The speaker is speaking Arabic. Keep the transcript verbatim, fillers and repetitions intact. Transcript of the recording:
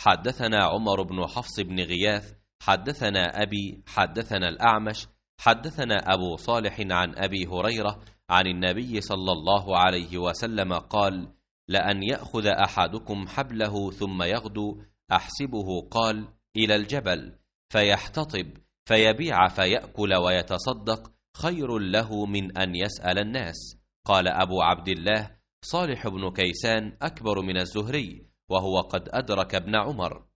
حدثنا عمر بن حفص بن غياث حدثنا أبي حدثنا الأعمش حدثنا أبو صالح عن أبي هريرة عن النبي صلى الله عليه وسلم قال: لأن يأخذ أحدكم حبله ثم يغدو أحسبه قال إلى الجبل فيحتطب فيبيع فيأكل ويتصدق خير له من أن يسأل الناس. قال أبو عبد الله: صالح بن كيسان أكبر من الزهري، وهو قد أدرك ابن عمر.